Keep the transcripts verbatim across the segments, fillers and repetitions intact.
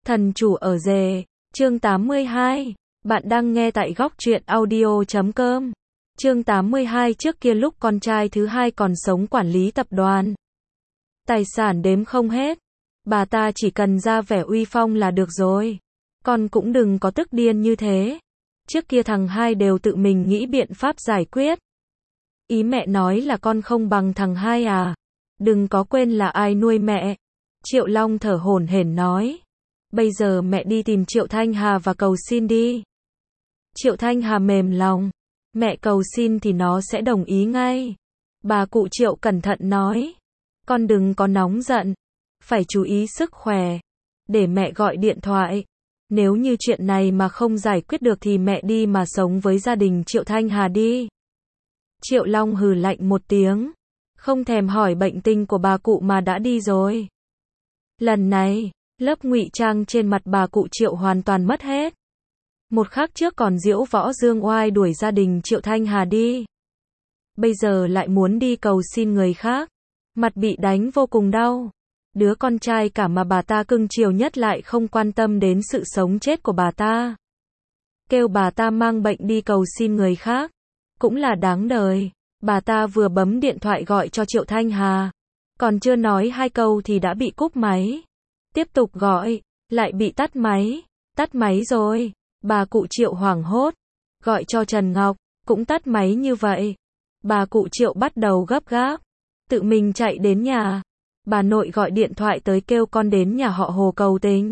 Thần chủ ở rể, chương tám mươi hai. Bạn đang nghe tại góc truyện audio chấm com. Chương tám mươi hai. Trước kia lúc con trai thứ hai còn sống quản lý tập đoàn, tài sản đếm không hết, bà ta chỉ cần ra vẻ uy phong là được rồi. Con cũng đừng có tức điên như thế. Trước kia thằng hai đều tự mình nghĩ biện pháp giải quyết. Ý mẹ nói là con không bằng thằng hai à? Đừng có quên là ai nuôi mẹ. Triệu Long thở hổn hển nói. Bây giờ mẹ đi tìm Triệu Thanh Hà và cầu xin đi. Triệu Thanh Hà mềm lòng. Mẹ cầu xin thì nó sẽ đồng ý ngay. Bà cụ Triệu cẩn thận nói. Con đừng có nóng giận. Phải chú ý sức khỏe. Để mẹ gọi điện thoại. Nếu như chuyện này mà không giải quyết được thì mẹ đi mà sống với gia đình Triệu Thanh Hà đi. Triệu Long hừ lạnh một tiếng. Không thèm hỏi bệnh tình của bà cụ mà đã đi rồi. Lần này, lớp ngụy trang trên mặt bà cụ Triệu hoàn toàn mất hết. Một khắc trước còn diễu võ dương oai đuổi gia đình Triệu Thanh Hà đi. Bây giờ lại muốn đi cầu xin người khác. Mặt bị đánh vô cùng đau. Đứa con trai cả mà bà ta cưng chiều nhất lại không quan tâm đến sự sống chết của bà ta. Kêu bà ta mang bệnh đi cầu xin người khác. Cũng là đáng đời. Bà ta vừa bấm điện thoại gọi cho Triệu Thanh Hà. Còn chưa nói hai câu thì đã bị cúp máy. Tiếp tục gọi, lại bị tắt máy. Tắt máy rồi. Bà cụ Triệu hoảng hốt. Gọi cho Trần Ngọc, cũng tắt máy như vậy. Bà cụ Triệu bắt đầu gấp gáp. Tự mình chạy đến nhà. Bà nội gọi điện thoại tới kêu con đến nhà họ Hồ cầu tình.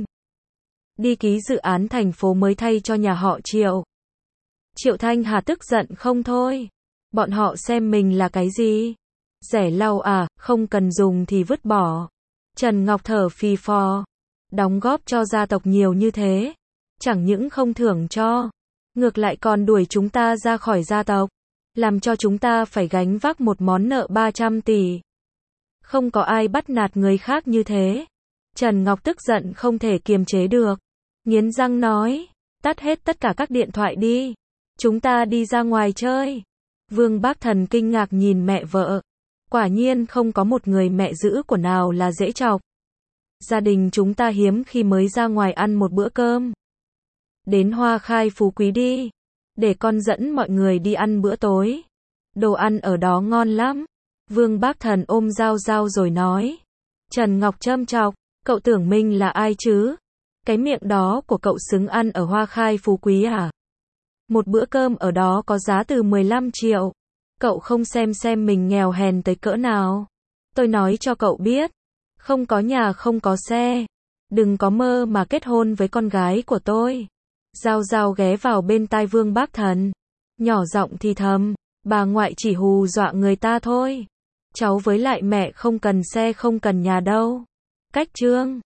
Đi ký dự án thành phố mới thay cho nhà họ Triệu. Triệu Thanh Hà tức giận không thôi. Bọn họ xem mình là cái gì? Rẻ lau à, không cần dùng thì vứt bỏ. Trần Ngọc thở phì phò. Đóng góp cho gia tộc nhiều như thế. Chẳng những không thưởng cho. Ngược lại còn đuổi chúng ta ra khỏi gia tộc. Làm cho chúng ta phải gánh vác một món nợ ba trăm tỷ. Không có ai bắt nạt người khác như thế. Trần Ngọc tức giận không thể kiềm chế được. Nghiến răng nói. Tắt hết tất cả các điện thoại đi. Chúng ta đi ra ngoài chơi. Vương Bác Thần kinh ngạc nhìn mẹ vợ. Quả nhiên không có một người mẹ giữ của nào là dễ chọc. Gia đình chúng ta hiếm khi mới ra ngoài ăn một bữa cơm. Đến Hoa Khai Phú Quý đi. Để con dẫn mọi người đi ăn bữa tối. Đồ ăn ở đó ngon lắm. Vương Bác Thần ôm dao dao rồi nói. Trần Ngọc châm chọc. Cậu tưởng mình là ai chứ? Cái miệng đó của cậu xứng ăn ở Hoa Khai Phú Quý à? Một bữa cơm ở đó có giá từ mười lăm triệu. Cậu không xem xem mình nghèo hèn tới cỡ nào. Tôi nói cho cậu biết. Không có nhà không có xe. Đừng có mơ mà kết hôn với con gái của tôi. Giao Giao ghé vào bên tai Vương Bác Thần. Nhỏ giọng thì thầm. Bà ngoại chỉ hù dọa người ta thôi. Cháu với lại mẹ không cần xe không cần nhà đâu. Cách chương.